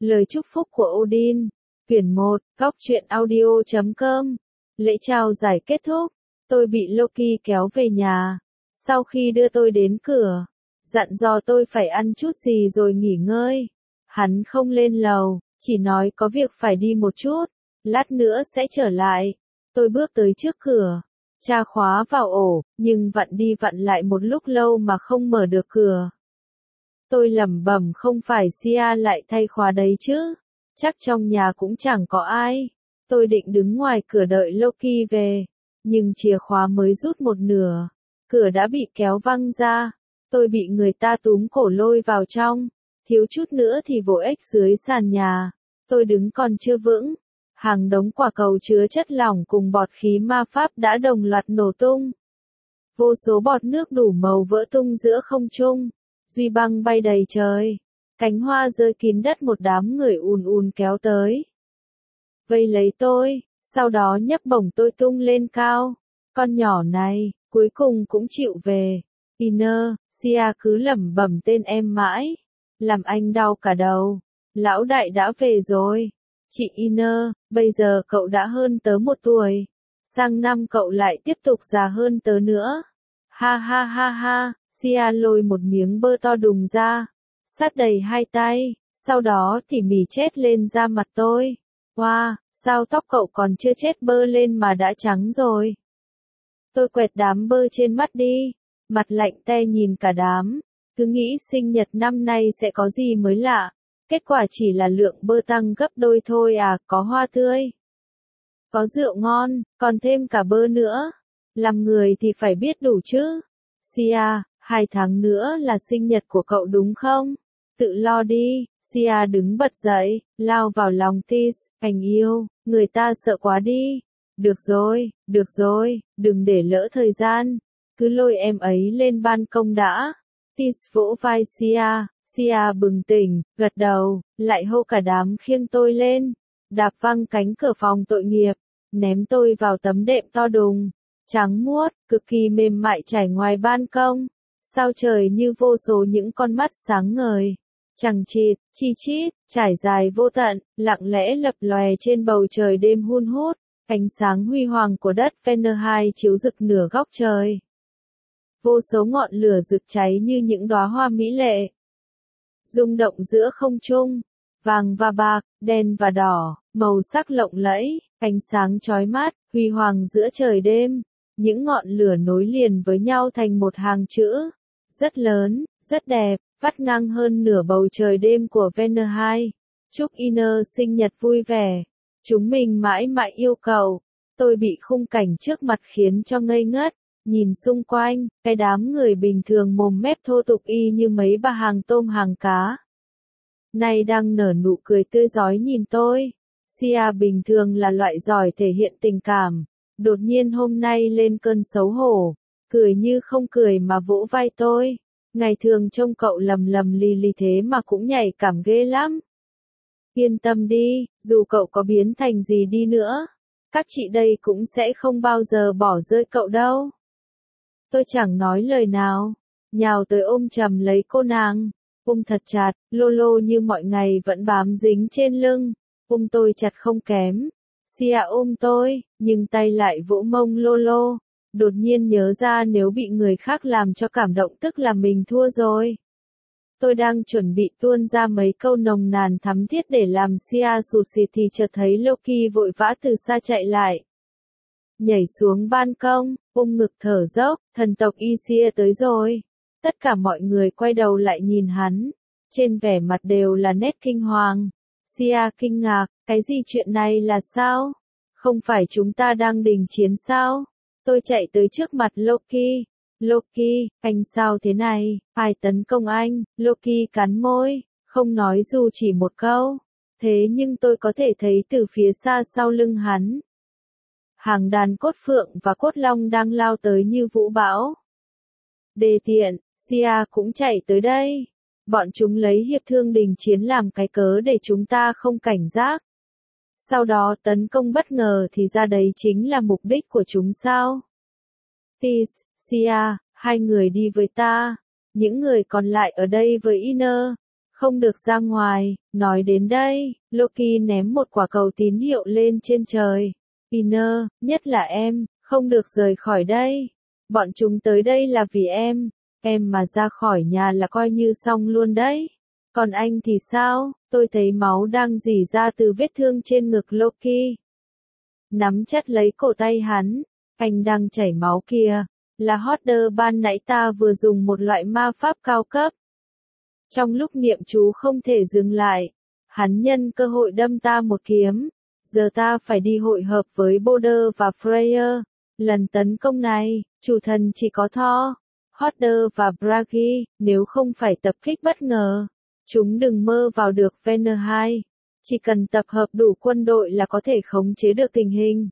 Lời chúc phúc của Odin. Quyển 1, Góc truyện audio.com. Lễ trao giải kết thúc. Tôi bị Loki kéo về nhà. Sau khi đưa tôi đến cửa, dặn dò tôi phải ăn chút gì rồi nghỉ ngơi. Hắn không lên lầu, chỉ nói có việc phải đi một chút, lát nữa sẽ trở lại. Tôi bước tới trước cửa, tra khóa vào ổ, nhưng vặn đi vặn lại một lúc lâu mà không mở được cửa. Tôi lẩm bẩm không phải Sia lại thay khóa đấy chứ, chắc trong nhà cũng chẳng có ai. Tôi định đứng ngoài cửa đợi Loki về, nhưng chìa khóa mới rút một nửa, cửa đã bị kéo văng ra. Tôi bị người ta túm cổ lôi vào trong, thiếu chút nữa thì vỗ ếch dưới sàn nhà. Tôi đứng còn chưa vững, hàng đống quả cầu chứa chất lỏng cùng bọt khí ma pháp đã đồng loạt nổ tung. Vô số bọt nước đủ màu vỡ tung giữa không trung, duy băng bay đầy trời, cánh hoa rơi kín đất, một đám người ùn ùn kéo tới. Vây lấy tôi, sau đó nhấc bổng tôi tung lên cao. Con nhỏ này, cuối cùng cũng chịu về. Iner, Sia cứ lẩm bẩm tên em mãi, làm anh đau cả đầu. Lão đại đã về rồi. Chị Iner, bây giờ cậu đã hơn tớ 1 tuổi. Sang năm cậu lại tiếp tục già hơn tớ nữa. Ha ha ha ha, Sia lôi một miếng bơ to đùng ra, sát đầy 2 tay, sau đó tỉ mỉ chét lên da mặt tôi. Wow, sao tóc cậu còn chưa chét bơ lên mà đã trắng rồi. Tôi quẹt đám bơ trên mắt đi, mặt lạnh te nhìn cả đám, cứ nghĩ sinh nhật năm nay sẽ có gì mới lạ, kết quả chỉ là lượng bơ tăng gấp đôi thôi à. Có hoa tươi, có rượu ngon, còn thêm cả bơ nữa. Làm người thì phải biết đủ chứ. Sia, 2 tháng nữa là sinh nhật của cậu đúng không? Tự lo đi. Sia đứng bật dậy, lao vào lòng Tis. Anh yêu, người ta sợ quá đi. Được rồi, đừng để lỡ thời gian. Cứ lôi em ấy lên ban công đã. Tis vỗ vai Sia. Sia bừng tỉnh, gật đầu, lại hô cả đám khiêng tôi lên. Đạp văng cánh cửa phòng tội nghiệp, ném tôi vào tấm đệm to đùng, trắng muốt, cực kỳ mềm mại trải ngoài ban công. Sao trời như vô số những con mắt sáng ngời, chằng chịt, chi chít, trải dài vô tận, lặng lẽ lập lòe trên bầu trời đêm hun hút. Ánh sáng huy hoàng của đất Fenrir chiếu rực nửa góc trời. Vô số ngọn lửa rực cháy như những đóa hoa mỹ lệ, rung động giữa không trung, vàng và bạc, đen và đỏ, màu sắc lộng lẫy, ánh sáng chói mắt, huy hoàng giữa trời đêm. Những ngọn lửa nối liền với nhau thành một hàng chữ, rất lớn, rất đẹp, vắt ngang hơn nửa bầu trời đêm của Fenrir. Chúc Iner sinh nhật vui vẻ. Chúng mình mãi mãi yêu cầu. Tôi bị khung cảnh trước mặt khiến cho ngây ngất. Nhìn xung quanh, cái đám người bình thường mồm mép thô tục y như mấy bà hàng tôm hàng cá, nay đang nở nụ cười tươi rói nhìn tôi. Sia bình thường là loại giỏi thể hiện tình cảm, đột nhiên hôm nay lên cơn xấu hổ, cười như không cười mà vỗ vai tôi. Ngày thường trông cậu lầm lầm lì lì thế mà cũng nhạy cảm ghê lắm. Yên tâm đi, dù cậu có biến thành gì đi nữa, các chị đây cũng sẽ không bao giờ bỏ rơi cậu đâu. Tôi chẳng nói lời nào, nhào tới ôm chầm lấy cô nàng, ôm thật chặt. Lolo như mọi ngày vẫn bám dính trên lưng, ôm tôi chặt không kém. Sia ôm tôi, nhưng tay lại vỗ mông Lolo. Đột nhiên nhớ ra nếu bị người khác làm cho cảm động tức là mình thua rồi. Tôi đang chuẩn bị tuôn ra mấy câu nồng nàn thắm thiết để làm Sia sụt sịt thì chợt thấy Loki vội vã từ xa chạy lại, nhảy xuống ban công, ôm ngực thở dốc. Thần tộc Isia tới rồi. Tất cả mọi người quay đầu lại nhìn hắn, trên vẻ mặt đều là nét kinh hoàng. Sia kinh ngạc, cái gì, chuyện này là sao? Không phải chúng ta đang đình chiến sao? Tôi chạy tới trước mặt Loki. Loki, anh sao thế này? Ai tấn công anh? Loki cắn môi, không nói dù chỉ một câu. Thế nhưng tôi có thể thấy từ phía xa sau lưng hắn, hàng đàn cốt phượng và cốt long đang lao tới như vũ bão. Đề tiện, Sia cũng chạy tới đây. Bọn chúng lấy hiệp thương đình chiến làm cái cớ để chúng ta không cảnh giác, sau đó tấn công bất ngờ thì ra đấy chính là mục đích của chúng sao? Tis, Sia, 2 người đi với ta. Những người còn lại ở đây với Iner. không được ra ngoài. Nói đến đây, Loki ném một quả cầu tín hiệu lên trên trời. Peter, nhất là em, không được rời khỏi đây. Bọn chúng tới đây là vì em mà ra khỏi nhà là coi như xong luôn đấy. Còn anh thì sao? Tôi thấy máu đang rỉ ra từ vết thương trên ngực Loki. Nắm chặt lấy cổ tay hắn, anh đang chảy máu kìa, là Hodder ban nãy ta vừa dùng một loại ma pháp cao cấp. Trong lúc niệm chú không thể dừng lại, hắn nhân cơ hội đâm ta một kiếm. Giờ ta phải đi hội hợp với Boulder và Freya. Lần tấn công này, chủ thần chỉ có Thor, Hodder và Bragi, nếu không phải tập kích bất ngờ. Chúng đừng mơ vào được Banner 2. Chỉ cần tập hợp đủ quân đội là có thể khống chế được tình hình.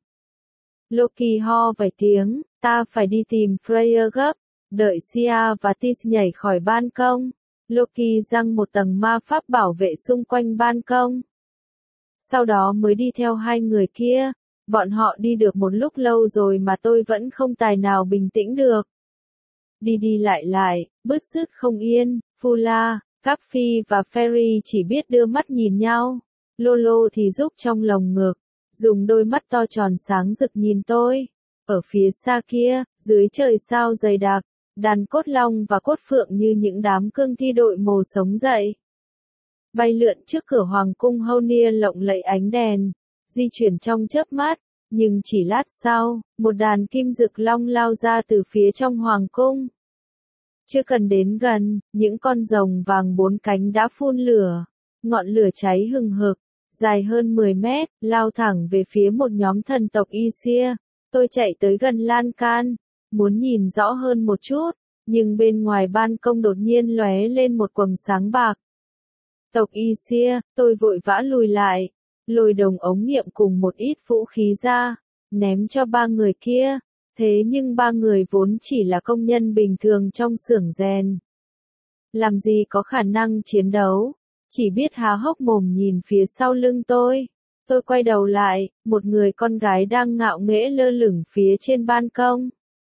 Loki ho vài tiếng, ta phải đi tìm Freya gấp. Đợi Sia và Tis nhảy khỏi ban công. Loki giăng một tầng ma pháp bảo vệ xung quanh ban công. Sau đó mới đi theo hai người kia. Bọn họ đi được một lúc lâu rồi mà tôi vẫn không tài nào bình tĩnh được. Đi đi lại, bứt rứt không yên. Fula, Cappy và Ferry chỉ biết đưa mắt nhìn nhau. Lolo thì rúc trong lồng ngực, dùng đôi mắt to tròn sáng rực nhìn tôi. Ở phía xa kia, dưới trời sao dày đặc, đàn cốt long và cốt phượng như những đám cương thi đội mồ sống dậy. Bay lượn trước cửa hoàng cung Hounir lộng lẫy ánh đèn, di chuyển trong chớp mắt, nhưng chỉ lát sau, một đàn kim dực long lao ra từ phía trong hoàng cung. Chưa cần đến gần, những con rồng vàng 4 cánh đã phun lửa, ngọn lửa cháy hừng hực, dài hơn 10 mét, lao thẳng về phía một nhóm thần tộc Aesir. Tôi chạy tới gần lan can, muốn nhìn rõ hơn một chút, nhưng bên ngoài ban công đột nhiên lóe lên một quầng sáng bạc. Tộc Aesir, tôi vội vã lùi lại, lôi đồng ống nghiệm cùng một ít vũ khí ra, ném cho ba người kia. Thế nhưng ba người vốn chỉ là công nhân bình thường trong xưởng rèn. Làm gì có khả năng chiến đấu, chỉ biết há hốc mồm nhìn phía sau lưng tôi. Tôi quay đầu lại, một người con gái đang ngạo nghễ lơ lửng phía trên ban công.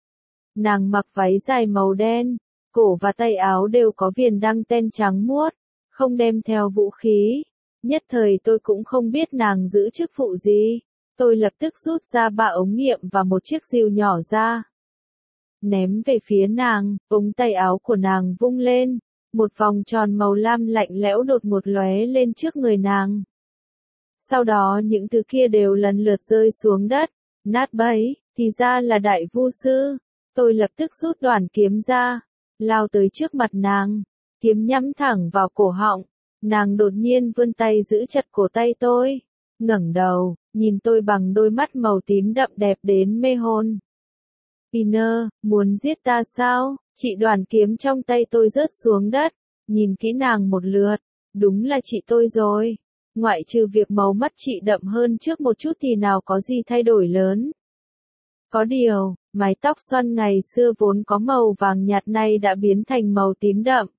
Nàng mặc váy dài màu đen, cổ và tay áo đều có viền đăng ten trắng muốt, không đem theo vũ khí. Nhất thời tôi cũng không biết nàng giữ chức vụ gì. Tôi lập tức rút ra 3 ống nghiệm và một chiếc rìu nhỏ ra. Ném về phía nàng, ống tay áo của nàng vung lên. Một vòng tròn màu lam lạnh lẽo đột ngột lóe lên trước người nàng. Sau đó những thứ kia đều lần lượt rơi xuống đất, nát bấy, thì ra là đại vu sư. Tôi lập tức rút đoàn kiếm ra, lao tới trước mặt nàng, kiếm nhắm thẳng vào cổ họng. Nàng đột nhiên vươn tay giữ chặt cổ tay tôi, ngẩng đầu, nhìn tôi bằng đôi mắt màu tím đậm đẹp đến mê hồn. Peter, muốn giết ta sao? Chị đoàn kiếm trong tay tôi rớt xuống đất, nhìn kỹ nàng một lượt, đúng là chị tôi rồi. Ngoại trừ việc màu mắt chị đậm hơn trước một chút thì nào có gì thay đổi lớn. Có điều, mái tóc xoăn ngày xưa vốn có màu vàng nhạt nay đã biến thành màu tím đậm.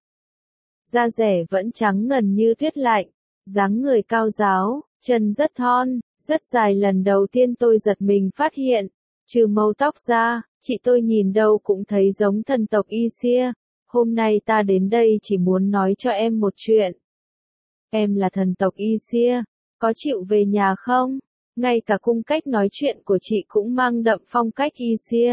Da rẻ vẫn trắng ngần như tuyết lạnh, dáng người cao ráo, chân rất thon, rất dài. Lần đầu tiên tôi giật mình phát hiện, trừ màu tóc ra, chị tôi nhìn đâu cũng thấy giống thần tộc Aesir. Hôm nay ta đến đây chỉ muốn nói cho em một chuyện. Em là thần tộc Aesir, có chịu về nhà không? Ngay cả cung cách nói chuyện của chị cũng mang đậm phong cách Aesir.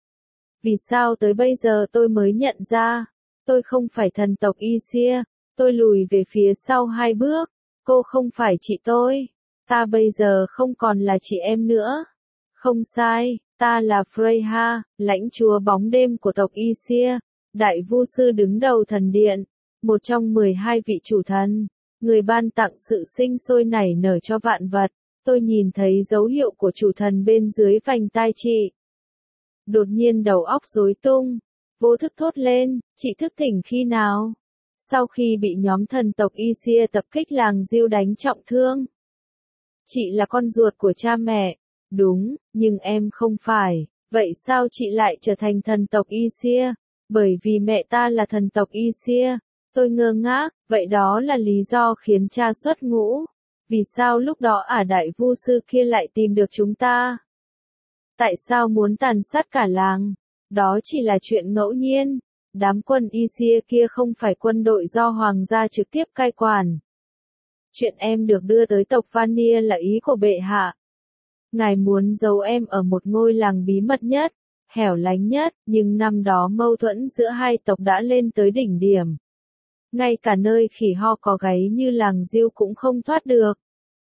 Vì sao tới bây giờ tôi mới nhận ra, tôi không phải thần tộc Aesir. Tôi lùi về phía sau 2 bước, cô không phải chị tôi. Ta bây giờ không còn là chị em nữa. Không sai, ta là Freya, lãnh chúa bóng đêm của tộc Aesir, đại vu sư đứng đầu thần điện, một trong 12 vị chủ thần, người ban tặng sự sinh sôi nảy nở cho vạn vật. Tôi nhìn thấy dấu hiệu của chủ thần bên dưới vành tai chị. Đột nhiên đầu óc rối tung, vô thức thốt lên, chị thức tỉnh khi nào? Sau khi bị nhóm thần tộc Aesir tập kích làng Diêu đánh trọng thương. Chị là con ruột của cha mẹ. Đúng, nhưng em không phải. Vậy sao chị lại trở thành thần tộc Aesir? Bởi vì mẹ ta là thần tộc Aesir. Tôi ngơ ngác, vậy đó là lý do khiến cha xuất ngũ. Vì sao lúc đó đại vu sư kia lại tìm được chúng ta? Tại sao muốn tàn sát cả làng? Đó chỉ là chuyện ngẫu nhiên. Đám quân Isia kia không phải quân đội do hoàng gia trực tiếp cai quản. Chuyện em được đưa tới tộc Vanir là ý của bệ hạ. Ngài muốn giấu em ở một ngôi làng bí mật nhất, hẻo lánh nhất, nhưng năm đó mâu thuẫn giữa hai tộc đã lên tới đỉnh điểm. Ngay cả nơi khỉ ho có gáy như làng Diêu cũng không thoát được.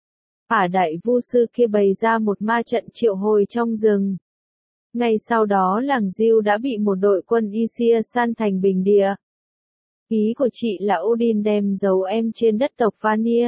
Đại vu sư kia bày ra một ma trận triệu hồi trong rừng. Ngay sau đó làng Diêu đã bị một đội quân Isia san thành bình địa. Ý của chị là Odin đem giấu em trên đất tộc Vanir.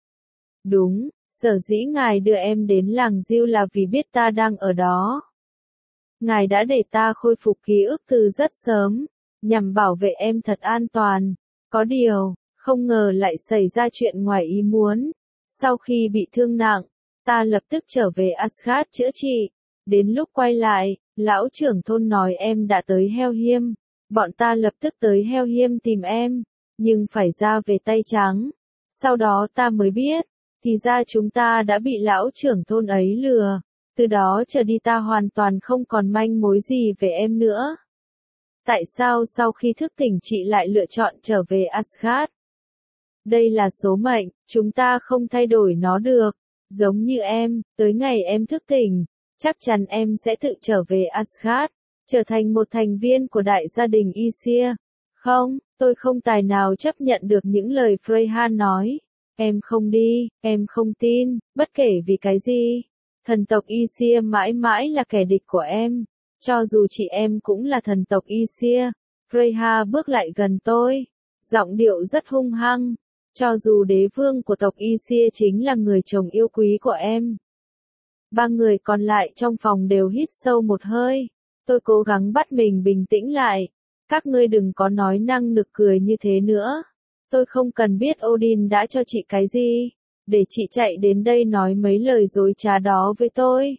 Đúng, sở dĩ ngài đưa em đến làng Diêu là vì biết ta đang ở đó. Ngài đã để ta khôi phục ký ức từ rất sớm, nhằm bảo vệ em thật an toàn. Có điều, không ngờ lại xảy ra chuyện ngoài ý muốn. Sau khi bị thương nặng, ta lập tức trở về Asgard chữa trị. Đến lúc quay lại, lão trưởng thôn nói em đã tới Helheim. Bọn ta lập tức tới Helheim tìm em, nhưng phải ra về tay trắng. Sau đó ta mới biết, thì ra chúng ta đã bị lão trưởng thôn ấy lừa. Từ đó trở đi ta hoàn toàn không còn manh mối gì về em nữa. Tại sao sau khi thức tỉnh chị lại lựa chọn trở về Asgard? Đây là số mệnh, chúng ta không thay đổi nó được. Giống như em, tới ngày em thức tỉnh, chắc chắn em sẽ tự trở về Asgard, trở thành một thành viên của đại gia đình Isia. Không, tôi không tài nào chấp nhận được những lời Freyja nói. Em không đi, em không tin, bất kể vì cái gì. Thần tộc Isia mãi mãi là kẻ địch của em. Cho dù chị em cũng là thần tộc Isia. Freyja bước lại gần tôi, giọng điệu rất hung hăng. Cho dù đế vương của tộc Isia chính là người chồng yêu quý của em. Ba người còn lại trong phòng đều hít sâu một hơi. Tôi cố gắng bắt mình bình tĩnh lại. Các ngươi đừng có nói năng nực cười như thế nữa. Tôi không cần biết Odin đã cho chị cái gì, để chị chạy đến đây nói mấy lời dối trá đó với tôi.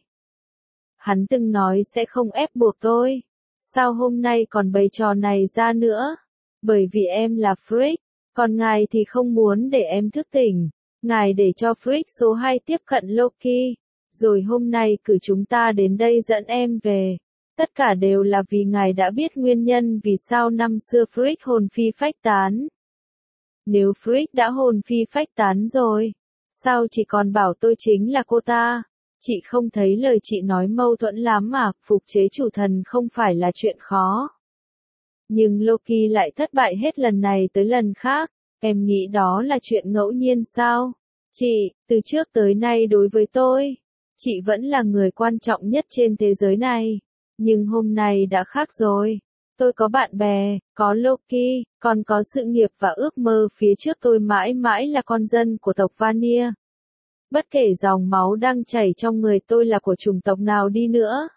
Hắn từng nói sẽ không ép buộc tôi. Sao hôm nay còn bày trò này ra nữa? Bởi vì em là Frigg, còn ngài thì không muốn để em thức tỉnh. Ngài để cho Frigg số 2 tiếp cận Loki. Rồi hôm nay cử chúng ta đến đây dẫn em về. Tất cả đều là vì ngài đã biết nguyên nhân vì sao năm xưa Frigg hồn phi phách tán. Nếu Frigg đã hồn phi phách tán rồi, sao chị còn bảo tôi chính là cô ta? Chị không thấy lời chị nói mâu thuẫn lắm mà, phục chế chủ thần không phải là chuyện khó. Nhưng Loki lại thất bại hết lần này tới lần khác, em nghĩ đó là chuyện ngẫu nhiên sao? Chị, từ trước tới nay đối với tôi, chị vẫn là người quan trọng nhất trên thế giới này. Nhưng hôm nay đã khác rồi. Tôi có bạn bè, có Loki, còn có sự nghiệp và ước mơ phía trước tôi mãi mãi là con dân của tộc Vanir. Bất kể dòng máu đang chảy trong người tôi là của chủng tộc nào đi nữa.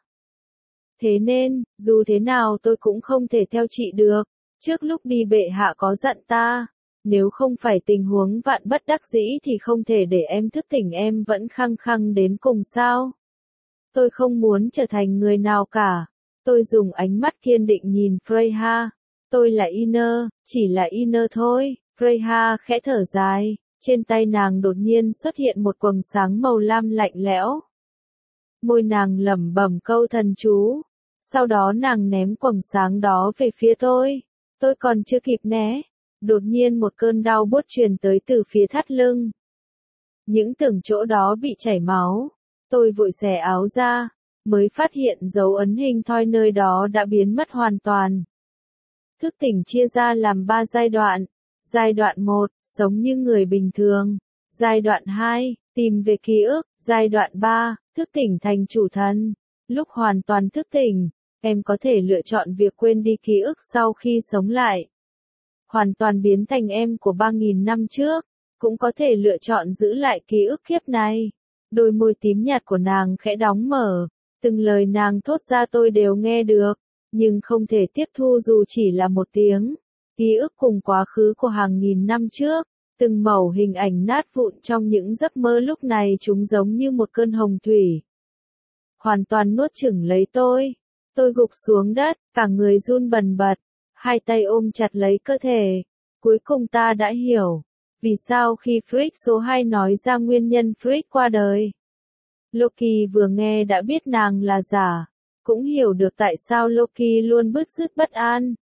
Thế nên, dù thế nào tôi cũng không thể theo chị được. Trước lúc đi bệ hạ có dặn ta, nếu không phải tình huống vạn bất đắc dĩ thì không thể để em thức tỉnh, em vẫn khăng khăng đến cùng sao. Tôi không muốn trở thành người nào cả. Tôi dùng ánh mắt kiên định nhìn Freyja. Tôi là Iner, chỉ là Iner thôi. Freyja khẽ thở dài. Trên tay nàng đột nhiên xuất hiện một quầng sáng màu lam lạnh lẽo. Môi nàng lẩm bẩm câu thần chú. Sau đó nàng ném quầng sáng đó về phía tôi. Tôi còn chưa kịp né. Đột nhiên một cơn đau buốt truyền tới từ phía thắt lưng. Những tưởng chỗ đó bị chảy máu. Tôi vội xẻ áo ra, mới phát hiện dấu ấn hình thoi nơi đó đã biến mất hoàn toàn. Thức tỉnh chia ra làm 3 giai đoạn. Giai đoạn 1, sống như người bình thường. Giai đoạn 2, tìm về ký ức. Giai đoạn 3, thức tỉnh thành chủ thần. Lúc hoàn toàn thức tỉnh, em có thể lựa chọn việc quên đi ký ức sau khi sống lại. Hoàn toàn biến thành em của 3.000 năm trước, cũng có thể lựa chọn giữ lại ký ức kiếp này. Đôi môi tím nhạt của nàng khẽ đóng mở, từng lời nàng thốt ra tôi đều nghe được, nhưng không thể tiếp thu dù chỉ là một tiếng. Ký ức cùng quá khứ của hàng nghìn năm trước, từng mẩu hình ảnh nát vụn trong những giấc mơ lúc này chúng giống như một cơn hồng thủy. Hoàn toàn nuốt chửng lấy tôi. Tôi gục xuống đất, cả người run bần bật, hai tay ôm chặt lấy cơ thể. Cuối cùng ta đã hiểu. Vì sao khi Frigg số 2 nói ra nguyên nhân Frigg qua đời? Loki vừa nghe đã biết nàng là giả, cũng hiểu được tại sao Loki luôn bứt rứt bất an.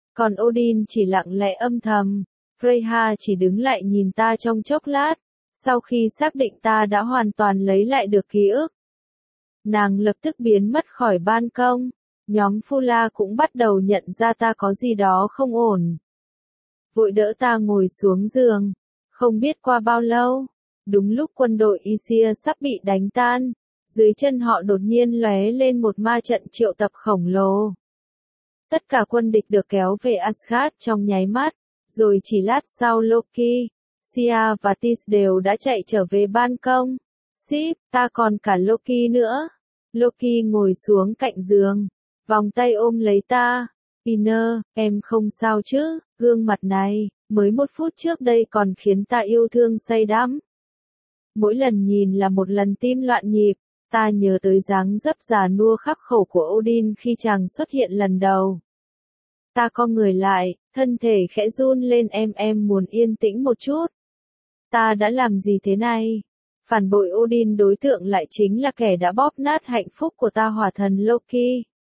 Còn Odin chỉ lặng lẽ âm thầm. Freyja chỉ đứng lại nhìn ta trong chốc lát, sau khi xác định ta đã hoàn toàn lấy lại được ký ức. Nàng lập tức biến mất khỏi ban công, nhóm Fula cũng bắt đầu nhận ra ta có gì đó không ổn. Vội đỡ ta ngồi xuống giường, không biết qua bao lâu, đúng lúc quân đội Isia sắp bị đánh tan, dưới chân họ đột nhiên lóe lên một ma trận triệu tập khổng lồ. Tất cả quân địch được kéo về Asgard trong nháy mắt, rồi chỉ lát sau Loki, Sia và Tis đều đã chạy trở về ban công. Sip, ta còn cả Loki nữa. Loki ngồi xuống cạnh giường, vòng tay ôm lấy ta. Piner, em không sao chứ, gương mặt này, mới 1 phút trước đây còn khiến ta yêu thương say đắm. Mỗi lần nhìn là một lần tim loạn nhịp, ta nhớ tới dáng dấp già nua khắc khổ của Odin khi chàng xuất hiện lần đầu. Ta co người lại, thân thể khẽ run lên, em muốn yên tĩnh một chút. Ta đã làm gì thế này? Phản bội Odin, đối tượng lại chính là kẻ đã bóp nát hạnh phúc của ta, hỏa thần Loki.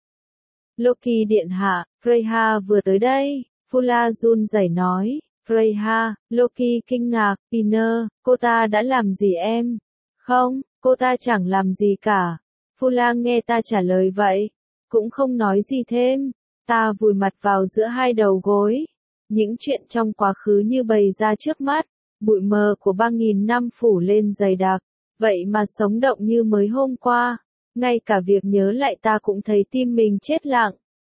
Loki điện hạ, Freyja vừa tới đây, Fula run rẩy nói. Freyja, Loki kinh ngạc, Piner, cô ta đã làm gì em? Không, cô ta chẳng làm gì cả. Fula nghe ta trả lời vậy, cũng không nói gì thêm. Ta vùi mặt vào giữa hai đầu gối. Những chuyện trong quá khứ như bày ra trước mắt, bụi mờ của 3.000 năm phủ lên dày đặc, vậy mà sống động như mới hôm qua. Ngay cả việc nhớ lại ta cũng thấy tim mình chết lặng.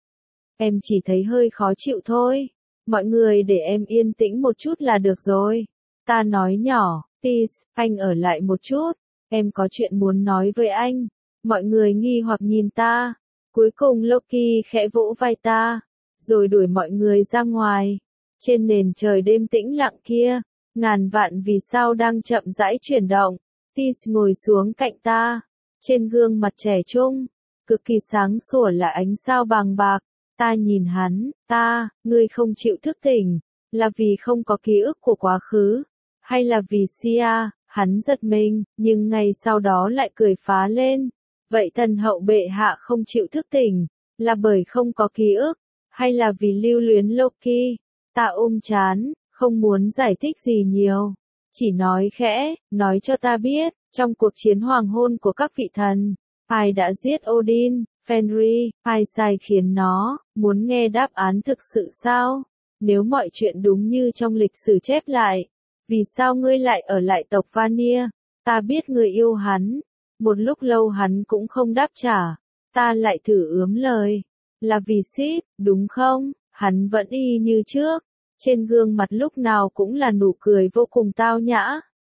Em chỉ thấy hơi khó chịu thôi. Mọi người để em yên tĩnh một chút là được rồi. Ta nói nhỏ, Tis, anh ở lại một chút. Em có chuyện muốn nói với anh. Mọi người nghi hoặc nhìn ta. Cuối cùng Loki khẽ vỗ vai ta, rồi đuổi mọi người ra ngoài. Trên nền trời đêm tĩnh lặng kia, ngàn vạn vì sao đang chậm rãi chuyển động. Tis ngồi xuống cạnh ta. Trên gương mặt trẻ trung, cực kỳ sáng sủa là ánh sao vàng bạc. Ta nhìn hắn, ngươi không chịu thức tỉnh, là vì không có ký ức của quá khứ, hay là vì Sia? Hắn giật mình, nhưng ngay sau đó lại cười phá lên. Vậy thần hậu bệ hạ không chịu thức tỉnh, là bởi không có ký ức, hay là vì lưu luyến Loki? Ta ôm trán, không muốn giải thích gì nhiều, chỉ nói khẽ, nói cho ta biết, trong cuộc chiến hoàng hôn của các vị thần, ai đã giết Odin, Fenrir, ai sai khiến nó? Muốn nghe đáp án thực sự sao? Nếu mọi chuyện đúng như trong lịch sử chép lại, vì sao ngươi lại ở lại tộc Vanir? Ta biết ngươi yêu hắn. Một lúc lâu hắn cũng không đáp trả. Ta lại thử ướm lời. Là vì Sif, đúng không? Hắn vẫn y như trước. Trên gương mặt lúc nào cũng là nụ cười vô cùng tao nhã.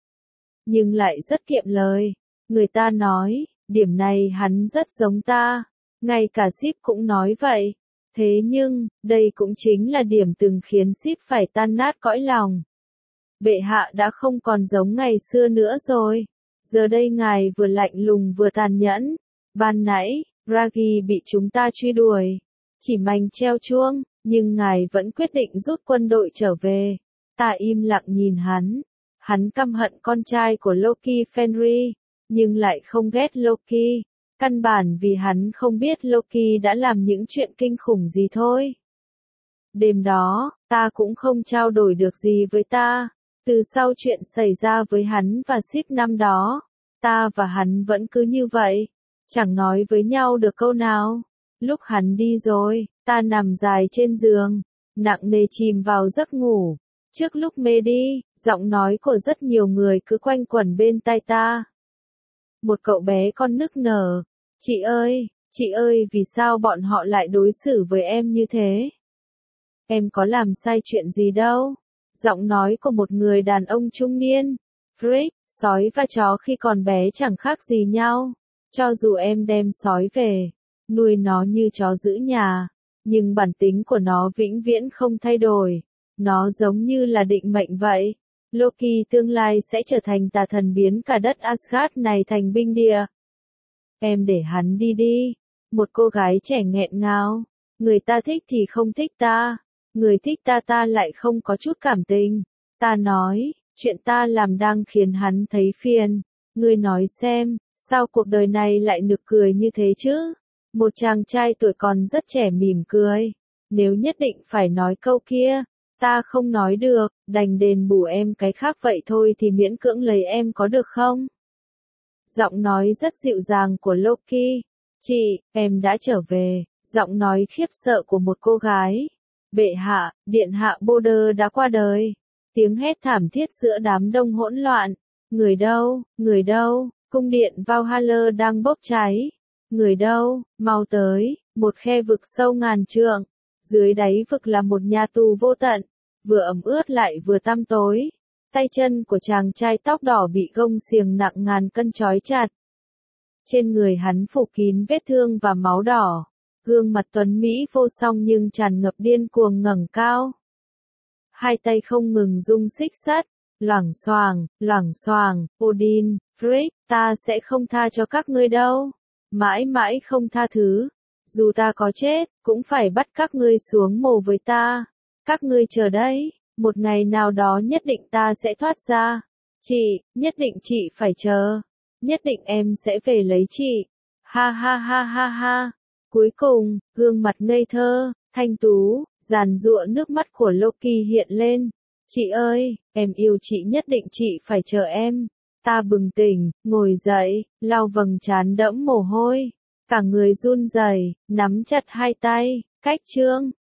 Nhưng lại rất kiệm lời. Người ta nói, điểm này hắn rất giống ta. Ngay cả Sif cũng nói vậy. Thế nhưng, đây cũng chính là điểm từng khiến Sif phải tan nát cõi lòng. Bệ hạ đã không còn giống ngày xưa nữa rồi. Giờ đây ngài vừa lạnh lùng vừa tàn nhẫn. Ban nãy, Ragi bị chúng ta truy đuổi. Chỉ manh treo chuông, nhưng ngài vẫn quyết định rút quân đội trở về. Ta im lặng nhìn hắn. Hắn căm hận con trai của Loki, Fenrir, nhưng lại không ghét Loki. Căn bản vì hắn không biết Loki đã làm những chuyện kinh khủng gì thôi. Đêm đó, ta cũng không trao đổi được gì với ta. Từ sau chuyện xảy ra với hắn và Sif năm đó, ta và hắn vẫn cứ như vậy, chẳng nói với nhau được câu nào. Lúc hắn đi rồi, ta nằm dài trên giường, nặng nề chìm vào giấc ngủ. Trước lúc mê đi, giọng nói của rất nhiều người cứ quanh quẩn bên tai ta. Một cậu bé con nức nở. Chị ơi, vì sao bọn họ lại đối xử với em như thế? Em có làm sai chuyện gì đâu. Giọng nói của một người đàn ông trung niên. Frick, sói và chó khi còn bé chẳng khác gì nhau. Cho dù em đem sói về, nuôi nó như chó giữ nhà, nhưng bản tính của nó vĩnh viễn không thay đổi. Nó giống như là định mệnh vậy. Loki tương lai sẽ trở thành tà thần biến cả đất Asgard này thành binh địa. Em để hắn đi đi. Một cô gái trẻ nghẹn ngào. Người ta thích thì không thích ta. Người thích ta lại không có chút cảm tình. Ta nói, chuyện ta làm đang khiến hắn thấy phiền. Ngươi nói xem, sao cuộc đời này lại nực cười như thế chứ? Một chàng trai tuổi còn rất trẻ mỉm cười. Nếu nhất định phải nói câu kia, ta không nói được, đành đền bù em cái khác vậy thôi thì miễn cưỡng lấy em có được không? Giọng nói rất dịu dàng của Loki. Chị, em đã trở về. Giọng nói khiếp sợ của một cô gái. Bệ hạ, điện hạ Border đã qua đời. Tiếng hét thảm thiết giữa đám đông hỗn loạn. Người đâu, người đâu, cung điện Valhalla đang bốc cháy. Người đâu, mau tới, một khe vực sâu ngàn trượng. Dưới đáy vực là một nhà tù vô tận, vừa ẩm ướt lại vừa tăm tối. Tay chân của chàng trai tóc đỏ bị gông xiềng nặng ngàn cân trói chặt. Trên người hắn phủ kín vết thương và máu đỏ. Gương mặt tuấn Mỹ vô song nhưng tràn ngập điên cuồng ngẩng cao. Hai tay không ngừng rung xích sắt, loảng xoảng, Odin, Frigg, ta sẽ không tha cho các ngươi đâu. Mãi mãi không tha thứ. Dù ta có chết, cũng phải bắt các ngươi xuống mồ với ta. Các ngươi chờ đấy, một ngày nào đó nhất định ta sẽ thoát ra. Chị, nhất định chị phải chờ. Nhất định em sẽ về lấy chị. Ha ha ha ha ha. Cuối cùng, gương mặt ngây thơ, thanh tú, giàn giụa nước mắt của Loki hiện lên. Chị ơi, em yêu chị, nhất định chị phải chờ em. Ta bừng tỉnh, ngồi dậy, lau vầng trán đẫm mồ hôi. Cả người run rẩy, nắm chặt hai tay. Cách chương